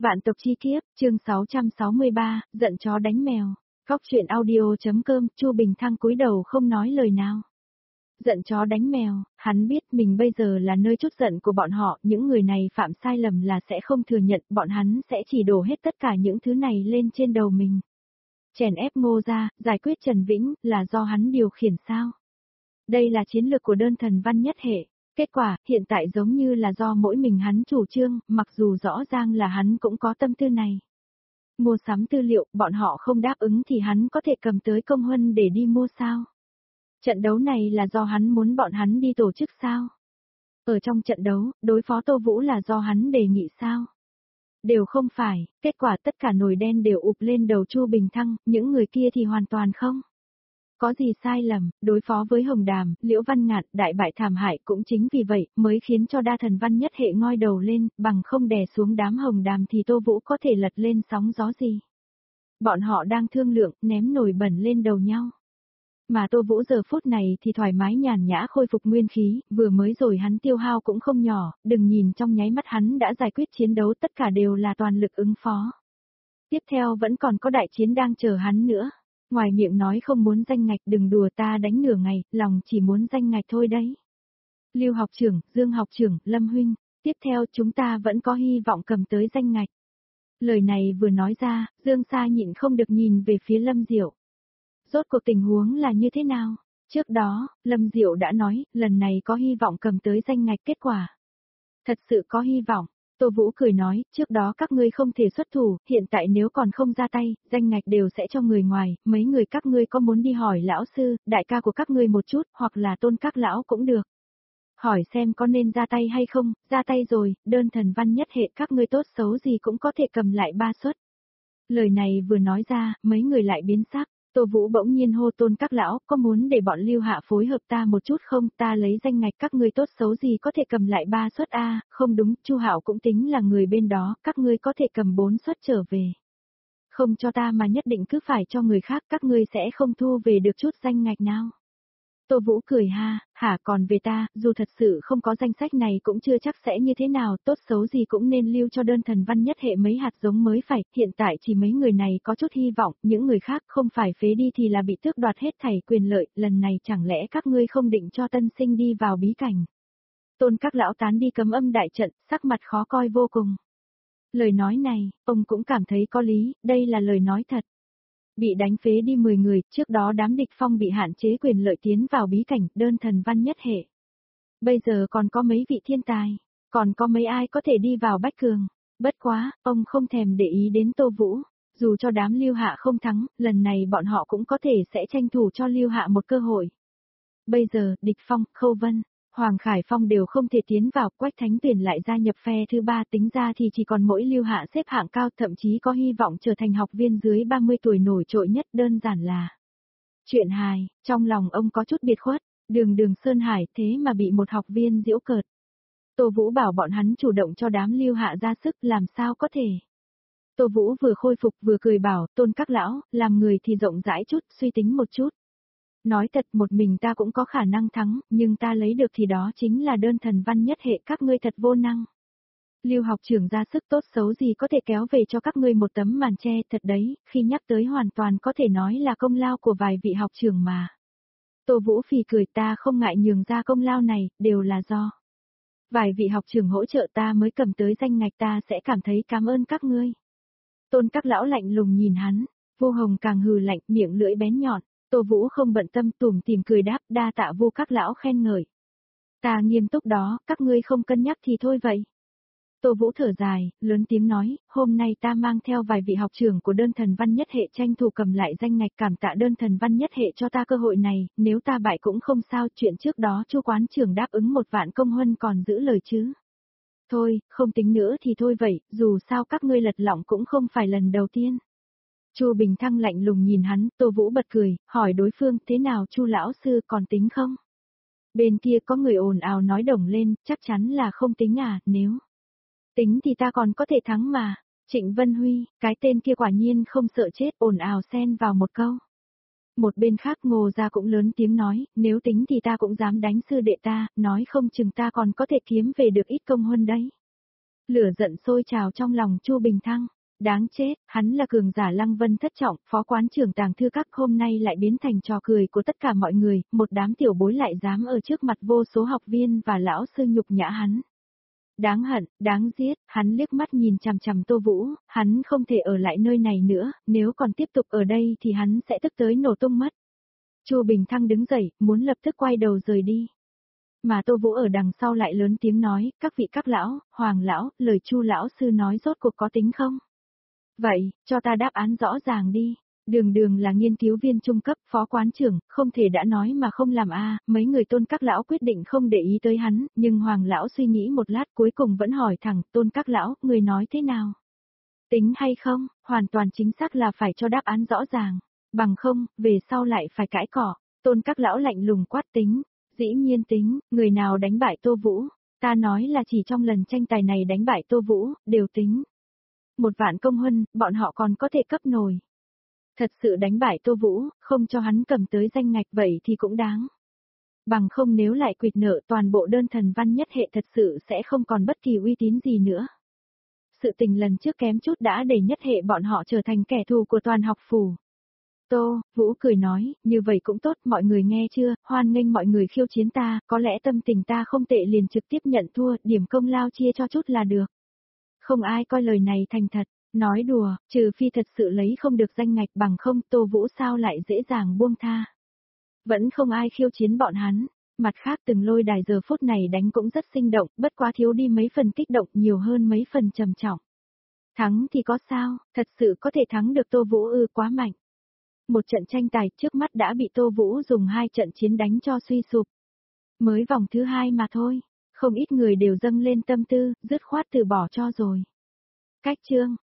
Vạn tộc chi kiếp, chương 663, giận chó đánh mèo. Cóc truyện audio.com, Chu Bình Thăng cúi đầu không nói lời nào. Giận chó đánh mèo, hắn biết mình bây giờ là nơi trút giận của bọn họ, những người này phạm sai lầm là sẽ không thừa nhận, bọn hắn sẽ chỉ đổ hết tất cả những thứ này lên trên đầu mình. Chèn ép Ngô gia, giải quyết Trần Vĩnh, là do hắn điều khiển sao? Đây là chiến lược của đơn thần Văn Nhất Hệ. Kết quả, hiện tại giống như là do mỗi mình hắn chủ trương, mặc dù rõ ràng là hắn cũng có tâm tư này. Mua sắm tư liệu, bọn họ không đáp ứng thì hắn có thể cầm tới công huân để đi mua sao? Trận đấu này là do hắn muốn bọn hắn đi tổ chức sao? Ở trong trận đấu, đối phó Tô Vũ là do hắn đề nghị sao? Đều không phải, kết quả tất cả nồi đen đều ụp lên đầu Chu Bình Thăng, những người kia thì hoàn toàn không. Có gì sai lầm, đối phó với Hồng Đàm, Liễu Văn Ngạn, đại bại thảm hại cũng chính vì vậy mới khiến cho đa thần Văn Nhất Hệ ngoi đầu lên, bằng không đè xuống đám Hồng Đàm thì Tô Vũ có thể lật lên sóng gió gì. Bọn họ đang thương lượng, ném nồi bẩn lên đầu nhau. Mà Tô Vũ giờ phút này thì thoải mái nhàn nhã khôi phục nguyên khí, vừa mới rồi hắn tiêu hao cũng không nhỏ, đừng nhìn trong nháy mắt hắn đã giải quyết chiến đấu, tất cả đều là toàn lực ứng phó. Tiếp theo vẫn còn có đại chiến đang chờ hắn nữa. Ngoài miệng nói không muốn danh ngạch, đừng đùa ta đánh nửa ngày, lòng chỉ muốn danh ngạch thôi đấy. Lưu học trưởng, Dương học trưởng, Lâm huynh, tiếp theo chúng ta vẫn có hy vọng cầm tới danh ngạch. Lời này vừa nói ra, Dương Sa nhịn không được nhìn về phía Lâm Diệu. Rốt cuộc tình huống là như thế nào? Trước đó, Lâm Diệu đã nói, lần này có hy vọng cầm tới danh ngạch, kết quả. Thật sự có hy vọng. Tô Vũ cười nói, trước đó các ngươi không thể xuất thủ, hiện tại nếu còn không ra tay, danh ngạch đều sẽ cho người ngoài, mấy người các ngươi có muốn đi hỏi lão sư, đại ca của các ngươi một chút, hoặc là Tôn các lão cũng được. Hỏi xem có nên ra tay hay không, ra tay rồi, đơn thần Văn Nhất Hệ các ngươi tốt xấu gì cũng có thể cầm lại 3 suất. Lời này vừa nói ra, mấy người lại biến sắc. Tô Vũ bỗng nhiên hô Tôn các lão, có muốn để bọn Lưu Hạ phối hợp ta một chút không, ta lấy danh ngạch các ngươi tốt xấu gì có thể cầm lại 3 suất a, không đúng, Chu Hạo cũng tính là người bên đó, các ngươi có thể cầm 4 suất trở về. Không cho ta mà nhất định cứ phải cho người khác, các ngươi sẽ không thu về được chút danh ngạch nào. Tô Vũ cười ha, hả, còn về ta, dù thật sự không có danh sách này cũng chưa chắc sẽ như thế nào, tốt xấu gì cũng nên lưu cho đơn thần Văn Nhất Hệ mấy hạt giống mới phải, hiện tại chỉ mấy người này có chút hy vọng, những người khác không phải phế đi thì là bị tước đoạt hết thảy quyền lợi, lần này chẳng lẽ các ngươi không định cho tân sinh đi vào bí cảnh. Tôn các lão tán đi cấm âm đại trận, sắc mặt khó coi vô cùng. Lời nói này, ông cũng cảm thấy có lý, đây là lời nói thật. Bị đánh phế đi 10 người, trước đó đám địch phong bị hạn chế quyền lợi tiến vào bí cảnh, đơn thần Văn Nhất Hệ. Bây giờ còn có mấy vị thiên tài, còn có mấy ai có thể đi vào bách cường. Bất quá, ông không thèm để ý đến Tô Vũ, dù cho đám Lưu Hạ không thắng, lần này bọn họ cũng có thể sẽ tranh thủ cho Lưu Hạ một cơ hội. Bây giờ, địch phong, Khâu Vân, Hoàng Khải Phong đều không thể tiến vào, Quách Thánh Tuyển lại gia nhập phe thứ 3, tính ra thì chỉ còn mỗi Lưu Hạ xếp hạng cao, thậm chí có hy vọng trở thành học viên dưới 30 tuổi nổi trội nhất, đơn giản là chuyện hài. Trong lòng ông có chút biệt khuất, Đường Sơn Hải thế mà bị một học viên giễu cợt. Tô Vũ bảo bọn hắn chủ động cho đám Lưu Hạ ra sức, làm sao có thể. Tô Vũ vừa khôi phục vừa cười bảo, Tôn các lão, làm người thì rộng rãi chút, suy tính một chút. Nói thật, một mình ta cũng có khả năng thắng, nhưng ta lấy được thì đó chính là đơn thần Văn Nhất Hệ, các ngươi thật vô năng. Lưu học trưởng ra sức tốt xấu gì có thể kéo về cho các ngươi một tấm màn che, thật đấy, khi nhắc tới hoàn toàn có thể nói là công lao của vài vị học trưởng mà. Tô Vũ phì cười, ta không ngại nhường ra công lao này, đều là do vài vị học trưởng hỗ trợ ta mới cầm tới danh ngạch, ta sẽ cảm thấy cảm ơn các ngươi. Tôn các lão lạnh lùng nhìn hắn, Vô Hồng càng hừ lạnh, miệng lưỡi bén nhọn. Tô Vũ không bận tâm, tủm tỉm cười đáp, đa tạ Vô các lão khen ngợi. Ta nghiêm túc đó, các ngươi không cân nhắc thì thôi vậy. Tô Vũ thở dài, lớn tiếng nói, hôm nay ta mang theo vài vị học trưởng của đơn thần Văn Nhất Hệ tranh thủ cầm lại danh ngạch, cảm tạ đơn thần Văn Nhất Hệ cho ta cơ hội này, nếu ta bại cũng không sao, chuyện trước đó Chu quán trưởng đáp ứng 1 vạn công huân còn giữ lời chứ. Thôi, không tính nữa thì thôi vậy, dù sao các ngươi lật lọng cũng không phải lần đầu tiên. Chu Bình Thăng lạnh lùng nhìn hắn, Tô Vũ bật cười, hỏi đối phương, thế nào Chu lão sư, còn tính không? Bên kia có người ồn ào nói đồng lên, chắc chắn là không tính à, nếu tính thì ta còn có thể thắng mà. Trịnh Vân Huy, cái tên kia quả nhiên không sợ chết, ồn ào xen vào một câu. Một bên khác Ngô gia cũng lớn tiếng nói, nếu tính thì ta cũng dám đánh sư đệ ta, nói không chừng ta còn có thể kiếm về được ít công huân đấy. Lửa giận sôi trào trong lòng Chu Bình Thăng. Đáng chết, hắn là cường giả Lăng Vân thất trọng, phó quán trưởng Tàng Thư Các hôm nay lại biến thành trò cười của tất cả mọi người, một đám tiểu bối lại dám ở trước mặt vô số học viên và lão sư nhục nhã hắn. Đáng hận, đáng giết, hắn liếc mắt nhìn chằm chằm Tô Vũ, hắn không thể ở lại nơi này nữa, nếu còn tiếp tục ở đây thì hắn sẽ tức tới nổ tung mất. Chu Bình Thăng đứng dậy, muốn lập tức quay đầu rời đi. Mà Tô Vũ ở đằng sau lại lớn tiếng nói, các vị các lão, Hoàng lão, lời Chu lão sư nói rốt cuộc có tính không? Vậy, cho ta đáp án rõ ràng đi. Đường Đường là nghiên cứu viên trung cấp, phó quán trưởng, không thể đã nói mà không làm a. Mấy người Tôn các lão quyết định không để ý tới hắn, nhưng Hoàng lão suy nghĩ một lát cuối cùng vẫn hỏi thẳng, Tôn các lão, người nói thế nào? Tính hay không, hoàn toàn chính xác là phải cho đáp án rõ ràng, bằng không, về sau lại phải cãi cọ. Tôn các lão lạnh lùng quát tính, dĩ nhiên tính, người nào đánh bại Tô Vũ, ta nói là chỉ trong lần tranh tài này đánh bại Tô Vũ, đều tính. 1.000.000 công huân, bọn họ còn có thể cấp nổi. Thật sự đánh bại Tô Vũ, không cho hắn cầm tới danh ngạch vậy thì cũng đáng. Bằng không nếu lại quỵt nợ toàn bộ đơn thần văn nhất hệ thật sự sẽ không còn bất kỳ uy tín gì nữa. Sự tình lần trước kém chút đã để nhất hệ bọn họ trở thành kẻ thù của toàn học phủ. Tô Vũ cười nói, như vậy cũng tốt, mọi người nghe chưa, hoan nghênh mọi người khiêu chiến ta, có lẽ tâm tình ta không tệ liền trực tiếp nhận thua, điểm công lao chia cho chút là được. Không ai coi lời này thành thật, nói đùa, trừ phi thật sự lấy không được danh ngạch, bằng không Tô Vũ sao lại dễ dàng buông tha. Vẫn không ai khiêu chiến bọn hắn, mặt khác từng lôi đài giờ phút này đánh cũng rất sinh động, bất quá thiếu đi mấy phần kích động, nhiều hơn mấy phần trầm trọng. Thắng thì có sao, thật sự có thể thắng được Tô Vũ quá mạnh. Một trận tranh tài trước mắt đã bị Tô Vũ dùng 2 trận chiến đánh cho suy sụp. Mới vòng thứ 2 mà thôi, không ít người đều dâng lên tâm tư, dứt khoát từ bỏ cho rồi. Cách chương